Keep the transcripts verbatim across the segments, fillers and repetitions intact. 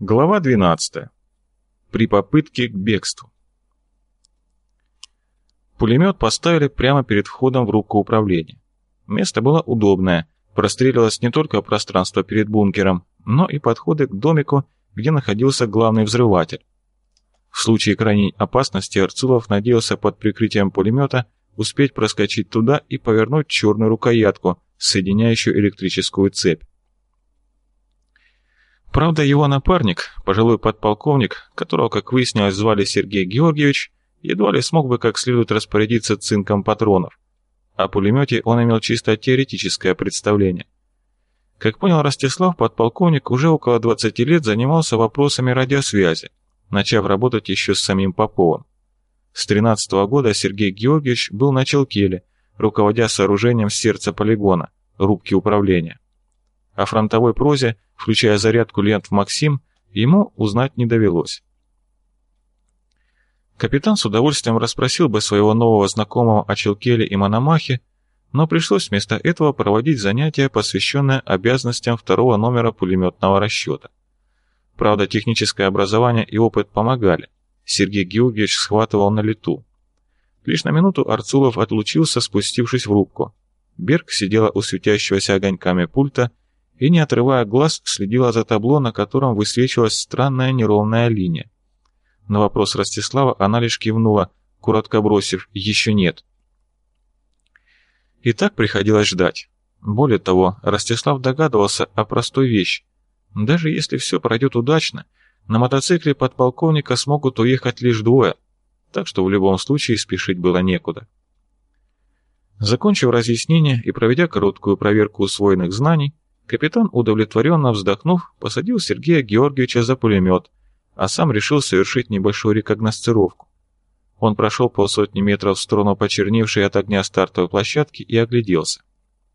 Глава двенадцатая. При попытке к бегству. Пулемет поставили прямо перед входом в рубку управления. Место было удобное, простреливалось не только пространство перед бункером, но и подходы к домику, где находился главный взрыватель. В случае крайней опасности Арцулов надеялся под прикрытием пулемета успеть проскочить туда и повернуть черную рукоятку, соединяющую электрическую цепь. Правда, его напарник, пожилой подполковник, которого, как выяснилось, звали Сергей Георгиевич, едва ли смог бы как следует распорядиться цинком патронов. О пулемете он имел чисто теоретическое представление. Как понял Ростислав, подполковник уже около двадцати лет занимался вопросами радиосвязи, начав работать еще с самим Поповым. С тринадцатого года Сергей Георгиевич был на Челкеле, руководя сооружением сердца полигона, рубки управления. О фронтовой прозе, включая зарядку лент в «Максим», ему узнать не довелось. Капитан с удовольствием расспросил бы своего нового знакомого о Челкеле и Мономахе, но пришлось вместо этого проводить занятия, посвященные обязанностям второго номера пулеметного расчета. Правда, техническое образование и опыт помогали. Сергей Георгиевич схватывал на лету. Лишь на минуту Арцулов отлучился, спустившись в рубку. Берг сидела у светящегося огоньками пульта и, не отрывая глаз, следила за табло, на котором высвечивалась странная неровная линия. На вопрос Ростислава она лишь кивнула, коротко бросив «еще нет». И так приходилось ждать. Более того, Ростислав догадывался о простой вещи. Даже если все пройдет удачно, на мотоцикле подполковника смогут уехать лишь двое, так что в любом случае спешить было некуда. Закончив разъяснение и проведя короткую проверку усвоенных знаний, капитан, удовлетворенно вздохнув, посадил Сергея Георгиевича за пулемет, а сам решил совершить небольшую рекогносцировку. Он прошел полсотни метров в сторону почерневшей от огня стартовой площадки и огляделся.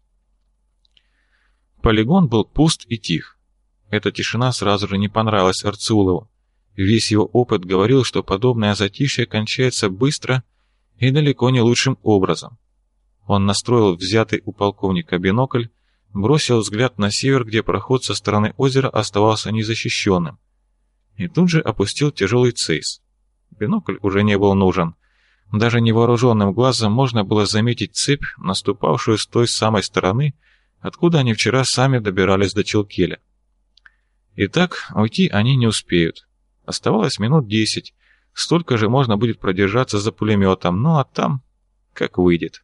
Полигон был пуст и тих. Эта тишина сразу же не понравилась Арцулову. Весь его опыт говорил, что подобное затишье кончается быстро и далеко не лучшим образом. Он настроил взятый у полковника бинокль, бросил взгляд на север, где проход со стороны озера оставался незащищенным, и тут же опустил тяжелый цейс. Бинокль уже не был нужен. Даже невооруженным глазом можно было заметить цепь, наступавшую с той самой стороны, откуда они вчера сами добирались до Челкеля. Итак, уйти они не успеют. Оставалось минут десять, столько же можно будет продержаться за пулеметом, ну а там как выйдет.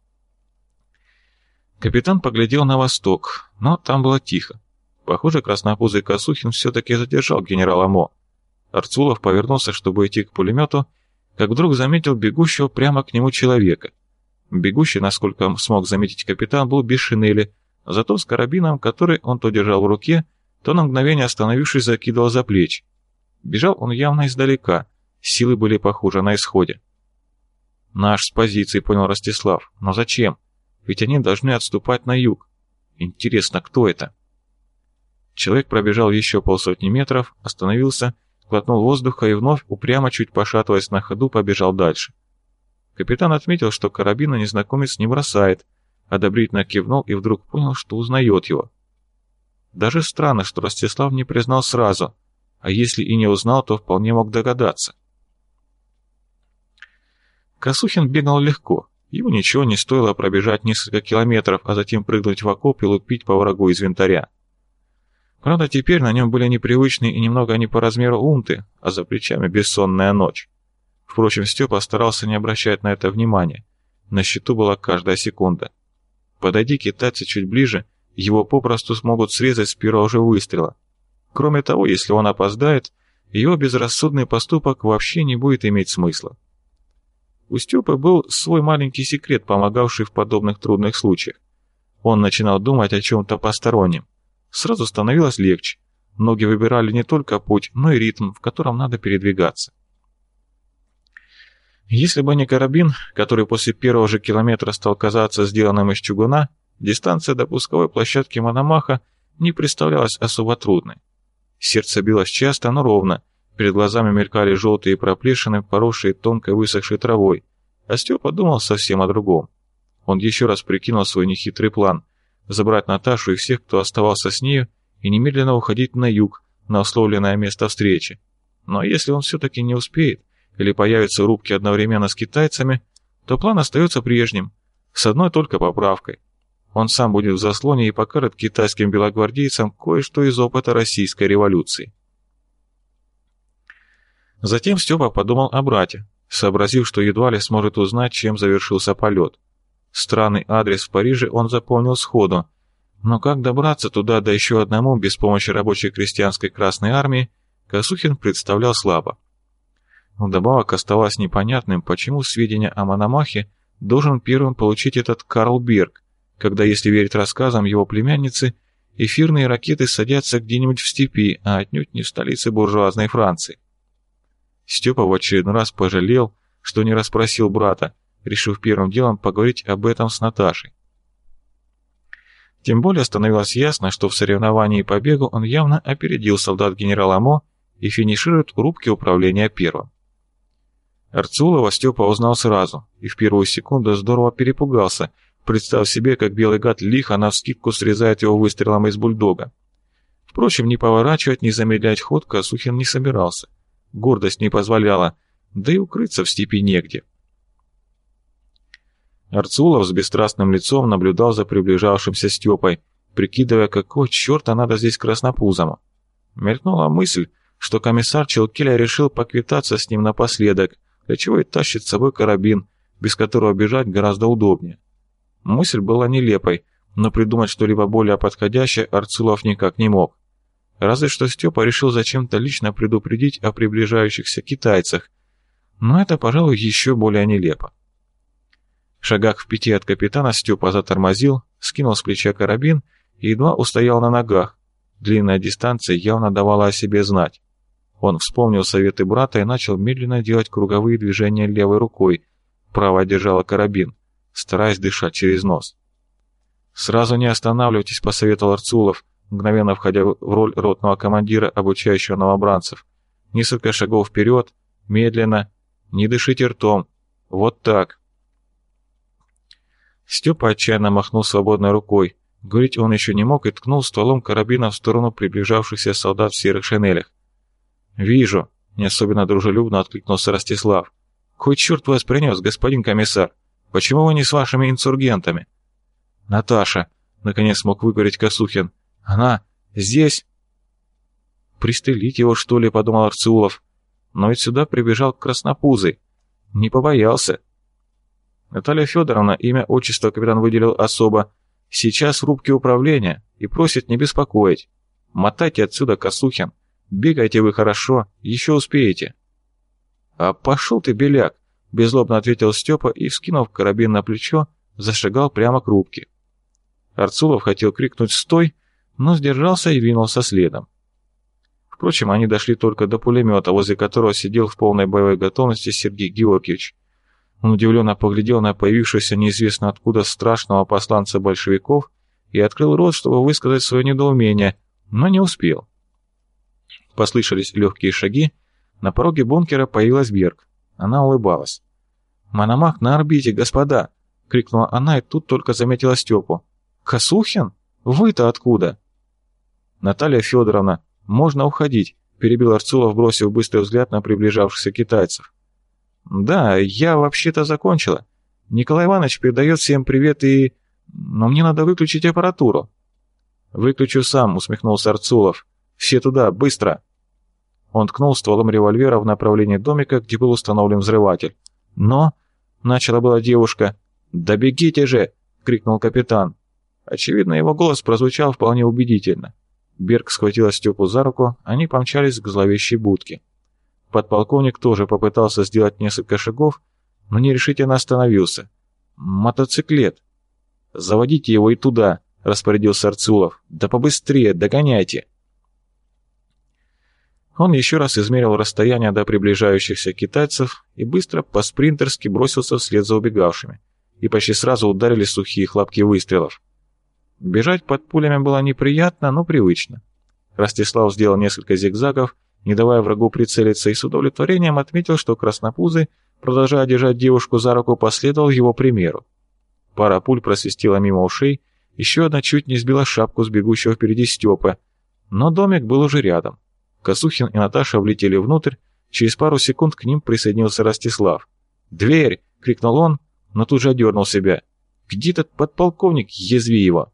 Капитан поглядел на восток, но там было тихо. Похоже, краснопузый Косухин все-таки задержал генерала Мо. Арцулов повернулся, чтобы идти к пулемету, как вдруг заметил бегущего прямо к нему человека. Бегущий, насколько смог заметить капитан, был без шинели, зато с карабином, который он то держал в руке, то на мгновение остановившись закидывал за плечи. Бежал он явно издалека, силы были похожи на исходе. «Наш с позиции», — понял Ростислав. «Но зачем? Ведь они должны отступать на юг. Интересно, кто это?» Человек пробежал еще полсотни метров, остановился, глотнул воздуха и вновь, упрямо чуть пошатываясь на ходу, побежал дальше. Капитан отметил, что карабина незнакомец не бросает, одобрительно кивнул и вдруг понял, что узнает его. Даже странно, что Ростислав не признал сразу, а если и не узнал, то вполне мог догадаться. Косухин бегал легко. Ему ничего не стоило пробежать несколько километров, а затем прыгнуть в окоп и лупить по врагу из винтаря. Правда, теперь на нем были непривычные и немного не по размеру унты, а за плечами бессонная ночь. Впрочем, Степа старался не обращать на это внимания. На счету была каждая секунда. Подойди китайцы чуть ближе, его попросту смогут срезать с первого же выстрела. Кроме того, если он опоздает, его безрассудный поступок вообще не будет иметь смысла. У Степы был свой маленький секрет, помогавший в подобных трудных случаях. Он начинал думать о чем-то постороннем. Сразу становилось легче. Ноги выбирали не только путь, но и ритм, в котором надо передвигаться. Если бы не карабин, который после первого же километра стал казаться сделанным из чугуна, дистанция до пусковой площадки Мономаха не представлялась особо трудной. Сердце билось часто, но ровно. Перед глазами мелькали желтые проплешины, поросшие тонкой высохшей травой, а Степа думал совсем о другом. Он еще раз прикинул свой нехитрый план — забрать Наташу и всех, кто оставался с нею, и немедленно уходить на юг, на условленное место встречи. Но если он все-таки не успеет или появится в рубке одновременно с китайцами, то план остается прежним, с одной только поправкой. Он сам будет в заслоне и покажет китайским белогвардейцам кое-что из опыта российской революции. Затем Степа подумал о брате, сообразив, что едва ли сможет узнать, чем завершился полет. Странный адрес в Париже он запомнил сходу, но как добраться туда, да еще одному, без помощи рабочей крестьянской Красной Армии, Косухин представлял слабо. Вдобавок оставалось непонятным, почему сведения о Мономахе должен первым получить этот Карл Берг, когда, если верить рассказам его племянницы, эфирные ракеты садятся где-нибудь в степи, а отнюдь не в столице буржуазной Франции. Степа в очередной раз пожалел, что не расспросил брата, решив первым делом поговорить об этом с Наташей. Тем более становилось ясно, что в соревновании по бегу он явно опередил солдат генерала Мо и финиширует в рубке управления первым. Арцулова Степа узнал сразу и в первую секунду здорово перепугался, представив себе, как белый гад лихо навскидку срезает его выстрелом из бульдога. Впрочем, ни поворачивать, ни замедлять ход Косухин не собирался. Гордость не позволяла, да и укрыться в степи негде. Арцулов с бесстрастным лицом наблюдал за приближавшимся Степой, прикидывая, какого черта надо здесь краснопузому. Мелькнула мысль, что комиссар Челкеля решил поквитаться с ним напоследок, для чего и тащит с собой карабин, без которого бежать гораздо удобнее. Мысль была нелепой, но придумать что-либо более подходящее Арцулов никак не мог. Разве что Степа решил зачем-то лично предупредить о приближающихся китайцах, но это, пожалуй, еще более нелепо. В шагах в пяти от капитана Степа затормозил, скинул с плеча карабин и едва устоял на ногах. Длинная дистанция явно давала о себе знать. Он вспомнил советы брата и начал медленно делать круговые движения левой рукой, правая держала карабин, стараясь дышать через нос. «Сразу не останавливайтесь», — посоветовал Арцулов, мгновенно входя в роль ротного командира, обучающего новобранцев. «Несколько шагов вперед, медленно, не дышите ртом. Вот так». Степа отчаянно махнул свободной рукой. Говорить он еще не мог и ткнул стволом карабина в сторону приближавшихся солдат в серых шинелях. «Вижу», — не особенно дружелюбно откликнулся Ростислав. «Кой черт вас принес, господин комиссар? Почему вы не с вашими инсургентами?» «Наташа», — наконец смог выговорить Косухин. «Она здесь?» «Пристрелить его, что ли?» — подумал Арцулов. «Но ведь сюда прибежал краснопузый. Не побоялся». Наталья Федоровна, имя, отчество капитан выделил особо, сейчас в рубке управления и просит не беспокоить. Мотайте отсюда, Косухин. Бегайте вы хорошо, еще успеете. «А пошел ты, беляк!» — беззлобно ответил Степа и, вскинув карабин на плечо, зашагал прямо к рубке. Арцулов хотел крикнуть «Стой!», но сдержался и двинулся следом. Впрочем, они дошли только до пулемета, возле которого сидел в полной боевой готовности Сергей Георгиевич. Он удивленно поглядел на появившегося неизвестно откуда страшного посланца большевиков и открыл рот, чтобы высказать свое недоумение, но не успел. Послышались легкие шаги, на пороге бункера появилась Берг. Она улыбалась. «Мономах на орбите, господа!» — крикнула она и тут только заметила Степу. «Косухин? Вы-то откуда?» «Наталья Федоровна, можно уходить», — перебил Арцулов, бросив быстрый взгляд на приближавшихся китайцев. «Да, я вообще-то закончила. Николай Иванович передает всем привет и... Но мне надо выключить аппаратуру». «Выключу сам», — усмехнулся Арцулов. «Все туда, быстро!» Он ткнул стволом револьвера в направлении домика, где был установлен взрыватель. «Но...» — начала была девушка. «Да бегите же!» — крикнул капитан. Очевидно, его голос прозвучал вполне убедительно. Берг схватила Степу за руку, они помчались к зловещей будке. Подполковник тоже попытался сделать несколько шагов, но нерешительно остановился. «Мотоциклет!» «Заводите его и туда!» — распорядился Арцулов. «Да побыстрее, догоняйте!» Он еще раз измерил расстояние до приближающихся китайцев и быстро по-спринтерски бросился вслед за убегавшими, и почти сразу ударили сухие хлопки выстрелов. Бежать под пулями было неприятно, но привычно. Ростислав сделал несколько зигзагов, не давая врагу прицелиться, и с удовлетворением отметил, что краснопузый, продолжая держать девушку за руку, последовал его примеру. Пара пуль просвистела мимо ушей, еще одна чуть не сбила шапку с бегущего впереди Степы, но домик был уже рядом. Косухин и Наташа влетели внутрь, через пару секунд к ним присоединился Ростислав. «Дверь!» — крикнул он, но тут же одернул себя. «Где этот подполковник? Язви его!»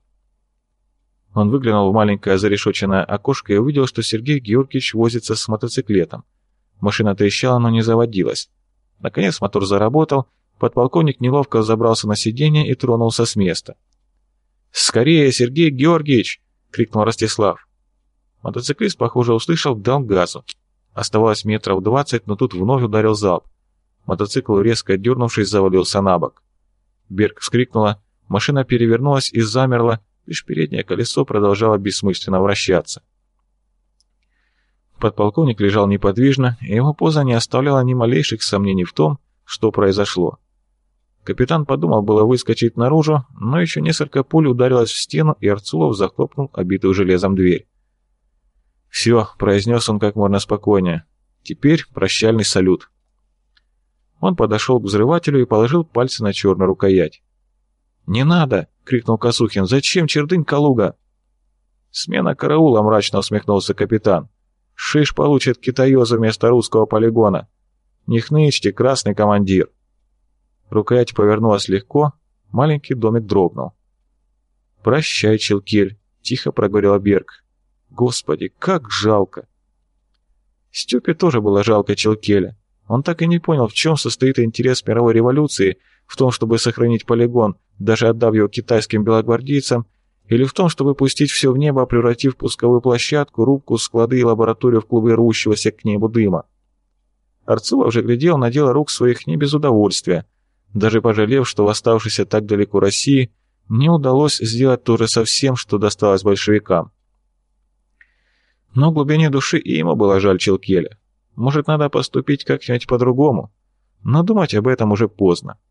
Он выглянул в маленькое зарешоченное окошко и увидел, что Сергей Георгиевич возится с мотоциклетом. Машина трещала, но не заводилась. Наконец мотор заработал, подполковник неловко забрался на сиденье и тронулся с места. «Скорее, Сергей Георгиевич!» — крикнул Ростислав. Мотоциклист, похоже, услышал, дал газу. Оставалось метров двадцать, но тут вновь ударил залп. Мотоцикл, резко дернувшись, завалился на бок. Берг вскрикнула, машина перевернулась и замерла, лишь переднее колесо продолжало бессмысленно вращаться. Подполковник лежал неподвижно, и его поза не оставляла ни малейших сомнений в том, что произошло. Капитан подумал было выскочить наружу, но еще несколько пуль ударилось в стену, и Арцулов захлопнул обитую железом дверь. «Все», — произнес он как можно спокойнее, — «теперь прощальный салют». Он подошел к взрывателю и положил пальцы на черную рукоять. «Не надо!» — крикнул Косухин. «Зачем чердынь Калуга?» «Смена караула», — мрачно усмехнулся капитан. «Шиш получит китаёза вместо русского полигона. Не хнычьте, красный командир». Рукоять повернулась легко, маленький домик дрогнул. «Прощай, Челкель», — тихо проговорил Берг. «Господи, как жалко!» Степе тоже было жалко Челкеля. Он так и не понял, в чем состоит интерес мировой революции, в том, чтобы сохранить полигон, даже отдав его китайским белогвардейцам, или в том, чтобы пустить все в небо, превратив пусковую площадку, рубку, склады и лабораторию в клубы рвущегося к небу дыма. Арцулов же глядел на дело рук своих не без удовольствия, даже пожалев, что в оставшейся так далеко России не удалось сделать то же со всем, что досталось большевикам. Но в глубине души и ему было жаль Челкеля. Может, надо поступить как-нибудь по-другому, но думать об этом уже поздно.